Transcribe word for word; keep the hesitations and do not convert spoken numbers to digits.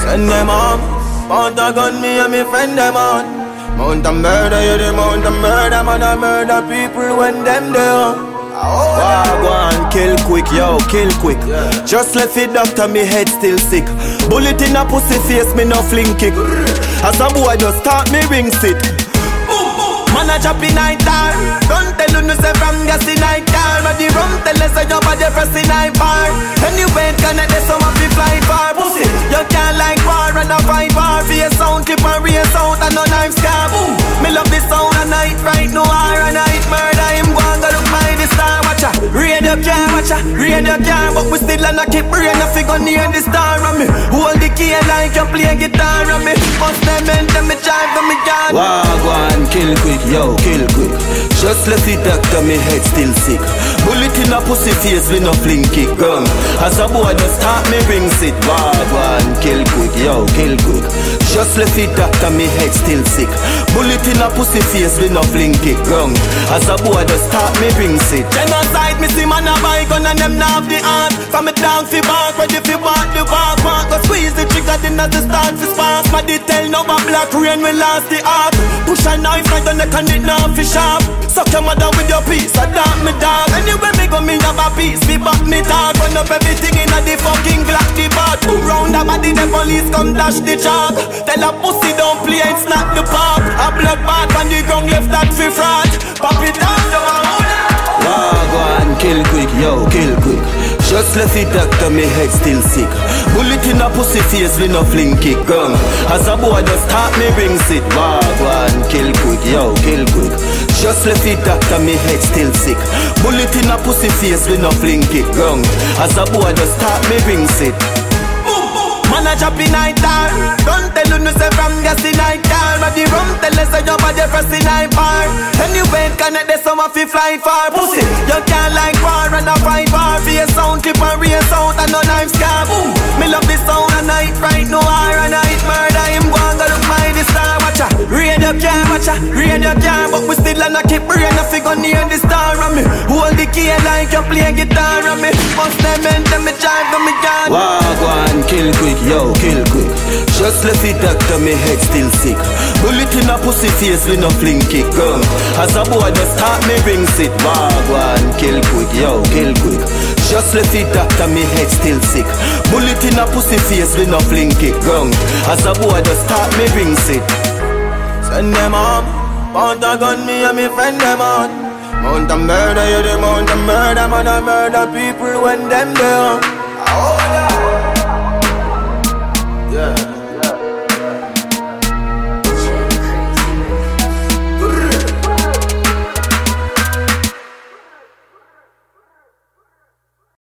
Send them on. Mount a gun, me and me friend them on. Mount a murder, you the mount a murder. Man a murder people when them there. Wow, go on, kill quick, yo, kill quick. Yeah. Just left it doctor, me head still sick. Bullet in a pussy face, me no fling kick. As a boy just start me ring sit. Man a chop in night time. Don't tell you no say from gas in night time. But the rum tell us say your body press in night bar. Anyway, connect the summer fi fly far. Pussy, you can't like war and a fight war. For your sound, clip and real sound and no knife scar. Boom, me love the sound a night right no hour a night murder. Him go and go look my the star watcher. Radio car watcher, radio car. But we still and I keep brain a figure near the star on me. Hold the key like you play guitar on me. Bust them and them me drive from me yard. Wow, go and kill quick. Yo, kill quick. Just left it doctor, me head still sick. Bullet in a pussy face, we no fling kick gun. As a boy just start me ring sit. Wow, one, kill quick, yo, kill quick. Just left it doctor, me head still sick. Bullet in a pussy face, we no fling kick gun. As a boy just start me ring sit. Genocide, me see man a buy gun and them not have the art. From me down fi bark, ready fi walk the walk, walk. Go squeeze the trigger, then as the start fi spark. My detail no a black rain, we lost the art. Push a knife right on the and it now fi sharp. Suck your mother with your piece, I dark me dog. Anyway me go me have a piece, me back me talk. Run up everything in a the fucking Glock the bar. Two round the body, the police come dash the chalk. Tell a pussy don't play, it's not the park. A blood bath on the ground left that fi fraud. Pop it down to my own. Wow, go and kill quick, yo, kill quick. Just left it doctor, me head still sick. Bullet in a pussy face, we no fling kick gun. As a boy just start me ring sit. Wow, go and kill quick, yo, kill quick. Just left it doctor, me head still sick. Bullet in a pussy face, we no fling kick gun. As a boy just start me ring sit. Man a chop in night time. Don't tell you no say from gas in night time. But the rum tell us say your body press in night bar. Anyway, connect the summer fi fly far. Pussy, you can't like war and a fight bar. For your sound, clip and real sound and no knife scar. Boom, me love the sound a night right no hour a night murder. Him go and go look my the star watcher. Radio car watcher, radio car. But we still and I keep brain a figure near the star on me. Hold the key like you play guitar on me. Bust them and them me drive from me yard. Wow, go and kill quick. Yo, kill quick. Just left it doctor, me head still sick. Bullet in a pussy face, we no fling kick gun. As a boy just start me ring sit. Wow, go and kill quick, yo, kill quick. Just left it doctor, me head still sick. Bullet in a pussy face, we no fling kick gun. As a boy just start me ring sit. Send them on. Mount a gun, me and me friend them on. Mount a murder, you the mount a murder. Man a murder people when them there.